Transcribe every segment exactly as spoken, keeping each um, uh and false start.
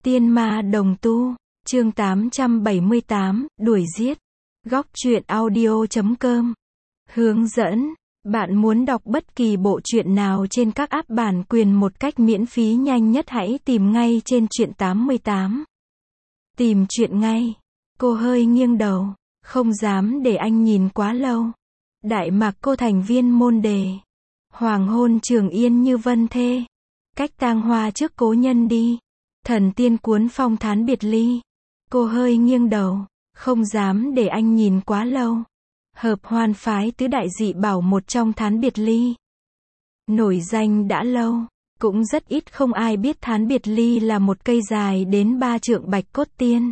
Tiên ma đồng tu, chương tám trăm bảy mươi tám, đuổi giết. Góc truyện audio chấm com. Hướng dẫn, bạn muốn đọc bất kỳ bộ truyện nào trên các app bản quyền một cách miễn phí nhanh nhất hãy tìm ngay trên truyện tám mươi tám. Tìm truyện ngay. Cô hơi nghiêng đầu, không dám để anh nhìn quá lâu. Đại mạc cô thành viên môn đề. Hoàng hôn trường yên như vân thê. Cách tang hoa trước cố nhân đi. Thần tiên cuốn phong thán biệt ly. Cô hơi nghiêng đầu, không dám để anh nhìn quá lâu. Hợp hoan phái tứ đại dị bảo một trong thán biệt ly. Nổi danh đã lâu, cũng rất ít không ai biết thán biệt ly là một cây dài đến ba trượng bạch cốt tiên.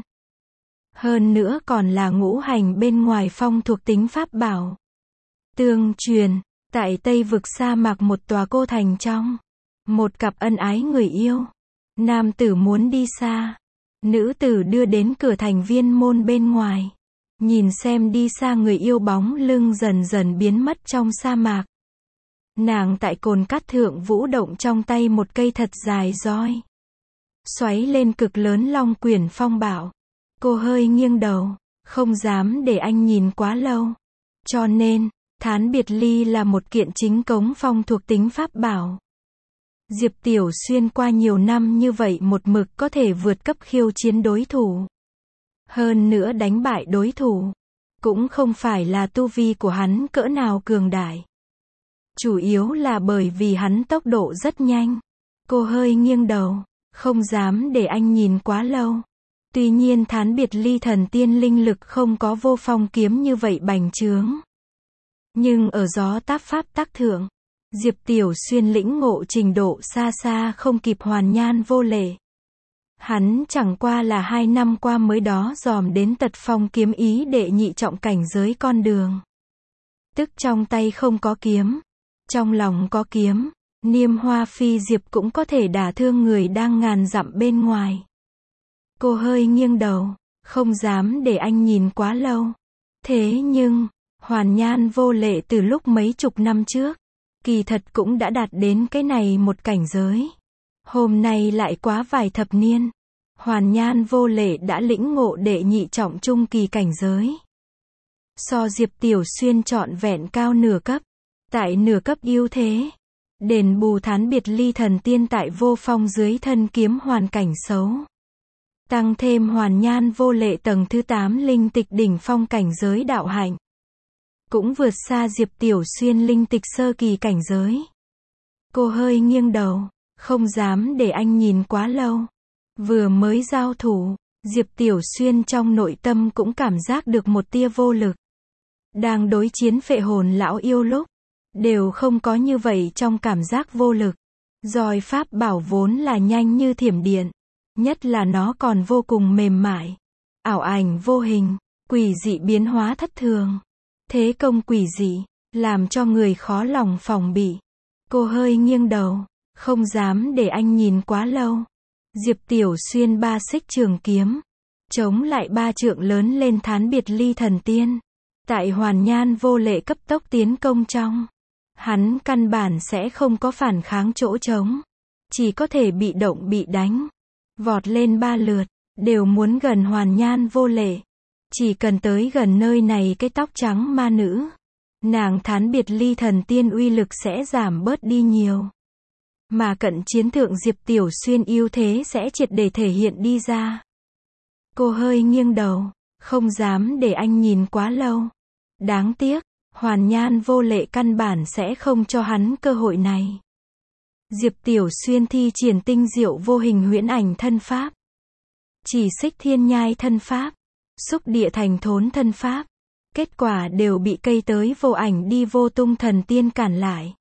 Hơn nữa còn là ngũ hành bên ngoài phong thuộc tính pháp bảo. Tương truyền, tại Tây vực sa mạc một tòa cô thành trong. Một cặp ân ái người yêu. Nam tử muốn đi xa. Nữ tử đưa đến cửa thành viên môn bên ngoài. Nhìn xem đi xa người yêu bóng lưng dần dần biến mất trong sa mạc. Nàng tại cồn cát thượng vũ động trong tay một cây thật dài roi. Xoáy lên cực lớn long quyển phong bạo. Cô hơi nghiêng đầu, không dám để anh nhìn quá lâu. Cho nên, thán biệt ly là một kiện chính cống phong thuộc tính pháp bảo. Diệp Tiểu Xuyên qua nhiều năm như vậy một mực có thể vượt cấp khiêu chiến đối thủ. Hơn nữa đánh bại đối thủ. Cũng không phải là tu vi của hắn cỡ nào cường đại. Chủ yếu là bởi vì hắn tốc độ rất nhanh. Cô hơi nghiêng đầu, không dám để anh nhìn quá lâu. Tuy nhiên thán biệt ly thần tiên linh lực không có vô phong kiếm như vậy bành trướng. Nhưng ở gió táp pháp tác thượng, Diệp Tiểu Xuyên lĩnh ngộ trình độ xa xa không kịp Hoàn Nhan Vô Lệ. Hắn chẳng qua là hai năm qua mới đó dòm đến tật phong kiếm ý đệ nhị trọng cảnh giới con đường. Tức trong tay không có kiếm, trong lòng có kiếm, niêm hoa phi diệp cũng có thể đả thương người đang ngàn dặm bên ngoài. Cô hơi nghiêng đầu, không dám để anh nhìn quá lâu. Thế nhưng, Hoàn Nhan Vô Lệ từ lúc mấy chục năm trước, kỳ thật cũng đã đạt đến cái này một cảnh giới. Hôm nay lại quá vài thập niên, Hoàn Nhan Vô Lệ đã lĩnh ngộ đệ nhị trọng trung kỳ cảnh giới. So Diệp Tiểu Xuyên trọn vẹn cao nửa cấp, tại nửa cấp ưu thế, đền bù thán biệt ly thần tiên tại vô phong dưới thân kiếm hoàn cảnh xấu. Tăng thêm Hoàn Nhan Vô Lệ tầng thứ tám linh tịch đỉnh phong cảnh giới đạo hạnh. Cũng vượt xa Diệp Tiểu Xuyên linh tịch sơ kỳ cảnh giới. Cô hơi nghiêng đầu, không dám để anh nhìn quá lâu. Vừa mới giao thủ, Diệp Tiểu Xuyên trong nội tâm cũng cảm giác được một tia vô lực. Đang đối chiến phệ hồn lão yêu lúc, đều không có như vậy trong cảm giác vô lực. Roi pháp bảo vốn là nhanh như thiểm điện, nhất là nó còn vô cùng mềm mại. Ảo ảnh vô hình, quỷ dị biến hóa thất thường. Thế công quỷ dị, làm cho người khó lòng phòng bị. Cô hơi nghiêng đầu, không dám để anh nhìn quá lâu. Diệp Tiểu Xuyên ba xích trường kiếm, chống lại ba trượng lớn lên thán biệt ly thần tiên. Tại Hoàn Nhan Vô Lệ cấp tốc tiến công trong, hắn căn bản sẽ không có phản kháng chỗ trống, chỉ có thể bị động bị đánh. Vọt lên ba lượt, đều muốn gần Hoàn Nhan Vô Lệ. Chỉ cần tới gần nơi này cái tóc trắng ma nữ, nàng thán biệt ly thần tiên uy lực sẽ giảm bớt đi nhiều. Mà cận chiến thượng Diệp Tiểu Xuyên ưu thế sẽ triệt để thể hiện đi ra. Cô hơi nghiêng đầu, không dám để anh nhìn quá lâu. Đáng tiếc, Hoàn Nhan Vô Lệ căn bản sẽ không cho hắn cơ hội này. Diệp Tiểu Xuyên thi triển tinh diệu vô hình huyễn ảnh thân pháp. Chỉ xích thiên nhai thân pháp. Xúc địa thành thốn thân pháp. Kết quả đều bị cây tới vô ảnh đi vô tung thần tiên cản lại.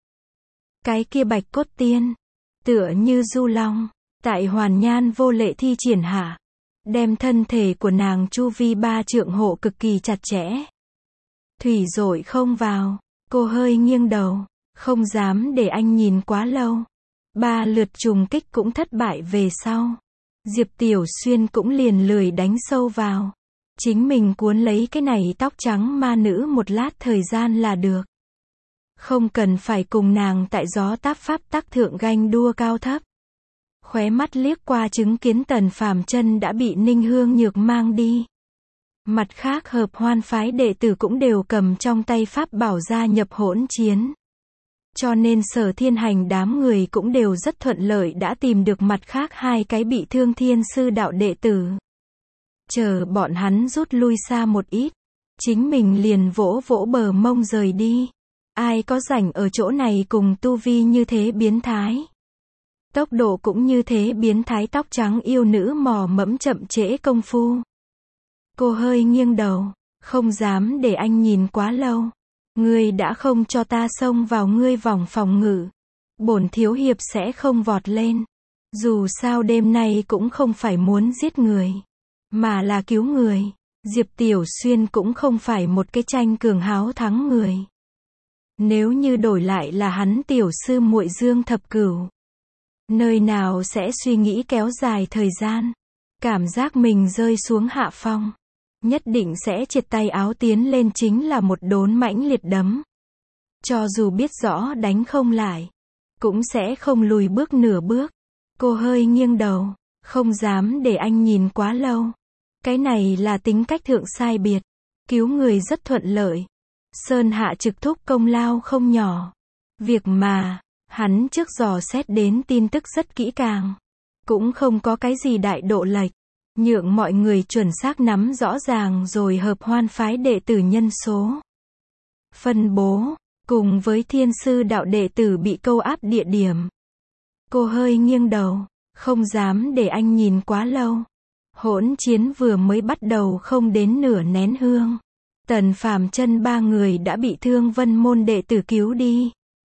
Cái kia bạch cốt tiên, tựa như du long, tại Hoàn Nhan Vô Lệ thi triển hạ, đem thân thể của nàng chu vi ba trượng hộ cực kỳ chặt chẽ. Thủy dội không vào, cô hơi nghiêng đầu, không dám để anh nhìn quá lâu. Ba lượt trùng kích cũng thất bại về sau. Diệp Tiểu Xuyên cũng liền lười đánh sâu vào. Chính mình cuốn lấy cái này tóc trắng ma nữ một lát thời gian là được. Không cần phải cùng nàng tại gió táp pháp tác thượng ganh đua cao thấp. Khóe mắt liếc qua chứng kiến Tần Phàm Chân đã bị Ninh Hương Nhược mang đi. Mặt khác Hợp Hoan phái đệ tử cũng đều cầm trong tay pháp bảo gia nhập hỗn chiến. Cho nên Sở Thiên Hành đám người cũng đều rất thuận lợi đã tìm được mặt khác hai cái bị thương thiên sư đạo đệ tử. Chờ bọn hắn rút lui xa một ít, chính mình liền vỗ vỗ bờ mông rời đi. Ai có rảnh ở chỗ này cùng tu vi như thế biến thái. Tốc độ cũng như thế biến thái, tóc trắng yêu nữ mò mẫm chậm trễ công phu. Cô hơi nghiêng đầu, không dám để anh nhìn quá lâu. Ngươi đã không cho ta xông vào ngươi vòng phòng ngự, bổn thiếu hiệp sẽ không vọt lên. Dù sao đêm nay cũng không phải muốn giết người, mà là cứu người. Diệp Tiểu Xuyên cũng không phải một cái tranh cường háo thắng người. Nếu như đổi lại là hắn tiểu sư muội Dương Thập Cửu, nơi nào sẽ suy nghĩ kéo dài thời gian, cảm giác mình rơi xuống hạ phong, nhất định sẽ triệt tay áo tiến lên chính là một đốn mãnh liệt đấm. Cho dù biết rõ đánh không lại, cũng sẽ không lùi bước nửa bước. Cô hơi nghiêng đầu, không dám để anh nhìn quá lâu. Cái này là tính cách thượng sai biệt, cứu người rất thuận lợi. Sơn Hạ trực thúc công lao không nhỏ. Việc mà, hắn trước dò xét đến tin tức rất kỹ càng. Cũng không có cái gì đại độ lệch. Nhượng mọi người chuẩn xác nắm rõ ràng rồi Hợp Hoan phái đệ tử nhân số, phân bố, cùng với thiên sư đạo đệ tử bị câu áp địa điểm. Cô hơi nghiêng đầu, không dám để anh nhìn quá lâu. Hỗn chiến vừa mới bắt đầu không đến nửa nén hương. Tần Phàm Chân ba người đã bị Thương Vân môn đệ tử cứu đi.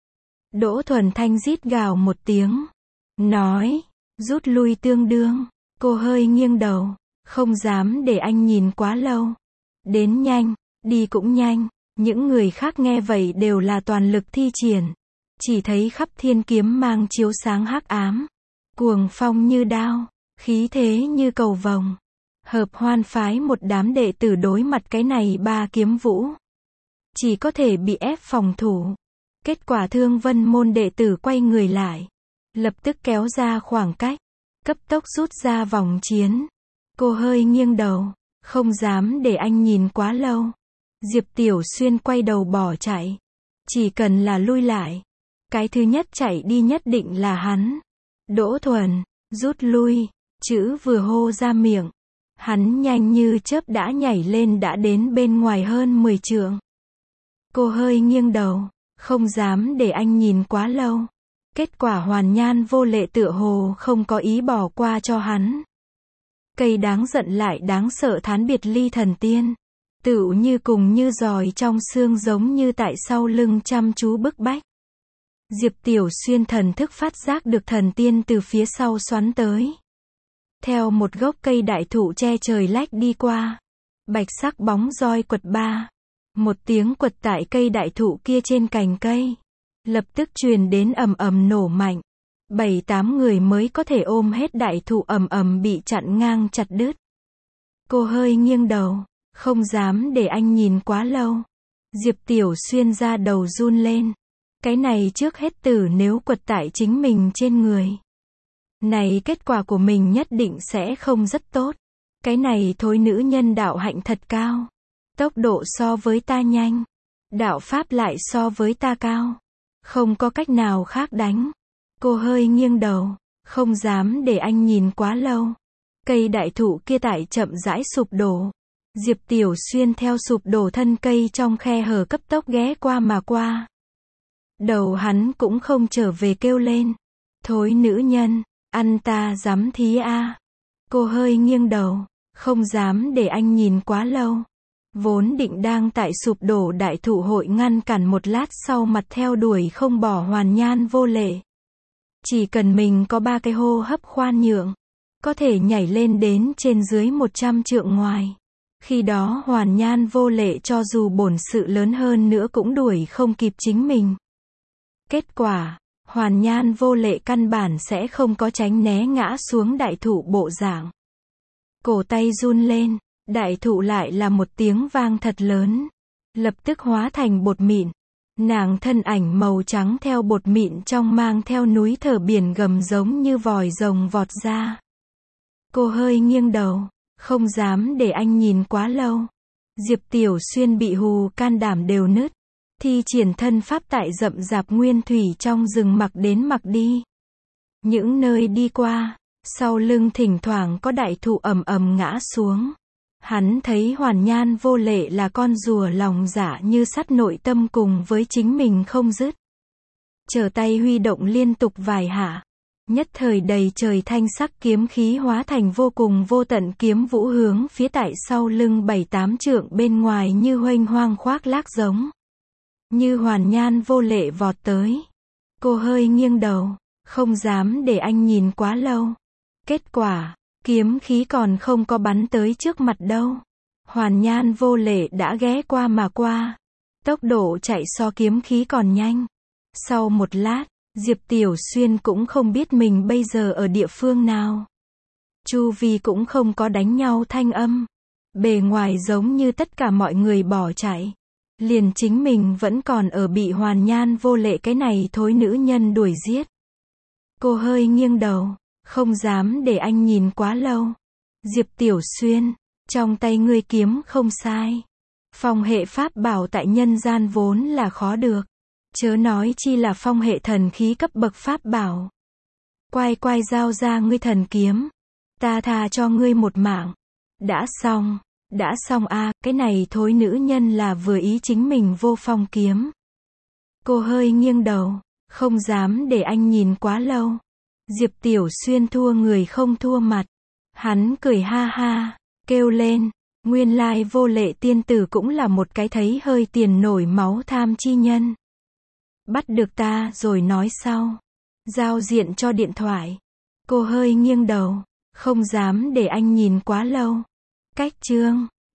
Đỗ Thuần Thanh rít gào một tiếng, nói, rút lui tương đương. Cô hơi nghiêng đầu, không dám để anh nhìn quá lâu. Đến nhanh, đi cũng nhanh. Những người khác nghe vậy đều là toàn lực thi triển. Chỉ thấy khắp thiên kiếm mang chiếu sáng hắc ám. Cuồng phong như đao, khí thế như cầu vồng. Hợp Hoan phái một đám đệ tử đối mặt cái này ba kiếm vũ, chỉ có thể bị ép phòng thủ. Kết quả Thương Vân môn đệ tử quay người lại, lập tức kéo ra khoảng cách, cấp tốc rút ra vòng chiến. Cô hơi nghiêng đầu, không dám để anh nhìn quá lâu. Diệp Tiểu Xuyên quay đầu bỏ chạy. Chỉ cần là lui lại, cái thứ nhất chạy đi nhất định là hắn. Đỗ Thuần, rút lui, chữ vừa hô ra miệng, hắn nhanh như chớp đã nhảy lên đã đến bên ngoài hơn mười trượng. Cô hơi nghiêng đầu, không dám để anh nhìn quá lâu. Kết quả Hoàn Nhan vô lệ tựa hồ không có ý bỏ qua cho hắn. Cây đáng giận lại đáng sợ thán biệt ly thần tiên. Tựu như cùng như giòi trong xương giống như tại sau lưng chăm chú bức bách. Diệp Tiểu Xuyên thần thức phát giác được thần tiên từ phía sau xoắn tới. Theo một gốc cây đại thụ che trời lách đi qua. Bạch sắc bóng roi quật ba. Một tiếng quật tại cây đại thụ kia trên cành cây. Lập tức truyền đến ầm ầm nổ mạnh. Bảy tám người mới có thể ôm hết đại thụ ầm ầm bị chặn ngang chặt đứt. Cô hơi nghiêng đầu, không dám để anh nhìn quá lâu. Diệp Tiểu Xuyên ra đầu run lên. Cái này trước hết tử nếu quật tại chính mình trên người. Này kết quả của mình nhất định sẽ không rất tốt. Cái này thối nữ nhân đạo hạnh thật cao. Tốc độ so với ta nhanh. Đạo pháp lại so với ta cao. Không có cách nào khác đánh. Cô hơi nghiêng đầu, không dám để anh nhìn quá lâu. Cây đại thụ kia tại chậm rãi sụp đổ. Diệp Tiểu Xuyên theo sụp đổ thân cây trong khe hở cấp tốc ghé qua mà qua. Đầu hắn cũng không trở về kêu lên. Thối nữ nhân, ăn ta dám thí a. Cô hơi nghiêng đầu, không dám để anh nhìn quá lâu. Vốn định đang tại sụp đổ đại thụ hội ngăn cản một lát sau mặt theo đuổi không bỏ Hoàn Nhan vô lệ. Chỉ cần mình có ba cái hô hấp khoan nhượng, có thể nhảy lên đến trên dưới một trăm trượng ngoài. Khi đó Hoàn Nhan vô lệ cho dù bổn sự lớn hơn nữa cũng đuổi không kịp chính mình. Kết quả, Hoàn Nhan vô lệ căn bản sẽ không có tránh né ngã xuống đại thụ bộ dạng. Cổ tay run lên, đại thụ lại là một tiếng vang thật lớn. Lập tức hóa thành bột mịn. Nàng thân ảnh màu trắng theo bột mịn trong mang theo núi thở biển gầm giống như vòi rồng vọt ra. Cô hơi nghiêng đầu, không dám để anh nhìn quá lâu. Diệp Tiểu Xuyên bị hù can đảm đều nứt. Thi triển thân pháp tại rậm rạp nguyên thủy trong rừng mặc đến mặc đi. Những nơi đi qua, sau lưng thỉnh thoảng có đại thụ ầm ầm ngã xuống. Hắn thấy Hoàn Nhan Vô Lệ là con rùa lòng dạ như sắt, nội tâm cùng với chính mình không dứt. Trở tay huy động liên tục vài hạ. Nhất thời đầy trời thanh sắc kiếm khí hóa thành vô cùng vô tận kiếm vũ hướng phía tại sau lưng bảy tám trượng bên ngoài như huênh hoang khoác lác giống. Như Hoàn Nhan Vô Lệ vọt tới. Cô hơi nghiêng đầu, không dám để anh nhìn quá lâu. Kết quả, kiếm khí còn không có bắn tới trước mặt đâu. Hoàn Nhan Vô Lệ đã ghé qua mà qua. Tốc độ chạy so kiếm khí còn nhanh. Sau một lát, Diệp Tiểu Xuyên cũng không biết mình bây giờ ở địa phương nào. Chu vi cũng không có đánh nhau thanh âm. Bề ngoài giống như tất cả mọi người bỏ chạy. Liền chính mình vẫn còn ở bị Hoàn Nhan Vô Lệ cái này thối nữ nhân đuổi giết. Cô hơi nghiêng đầu, không dám để anh nhìn quá lâu. Diệp Tiểu Xuyên, trong tay ngươi kiếm không sai. Phong hệ pháp bảo tại nhân gian vốn là khó được. Chớ nói chi là phong hệ thần khí cấp bậc pháp bảo. Quay quay giao ra ngươi thần kiếm. Ta tha cho ngươi một mạng. Đã xong, đã xong a à, cái này thối nữ nhân là vừa ý chính mình vô phong kiếm. Cô hơi nghiêng đầu, không dám để anh nhìn quá lâu. Diệp Tiểu Xuyên thua người không thua mặt. Hắn cười ha ha, kêu lên, nguyên lai Vô Lệ tiên tử cũng là một cái thấy hơi tiền nổi máu tham chi nhân. Bắt được ta rồi nói sau. Giao diện cho điện thoại. Cô hơi nghiêng đầu, không dám để anh nhìn quá lâu. Cách chương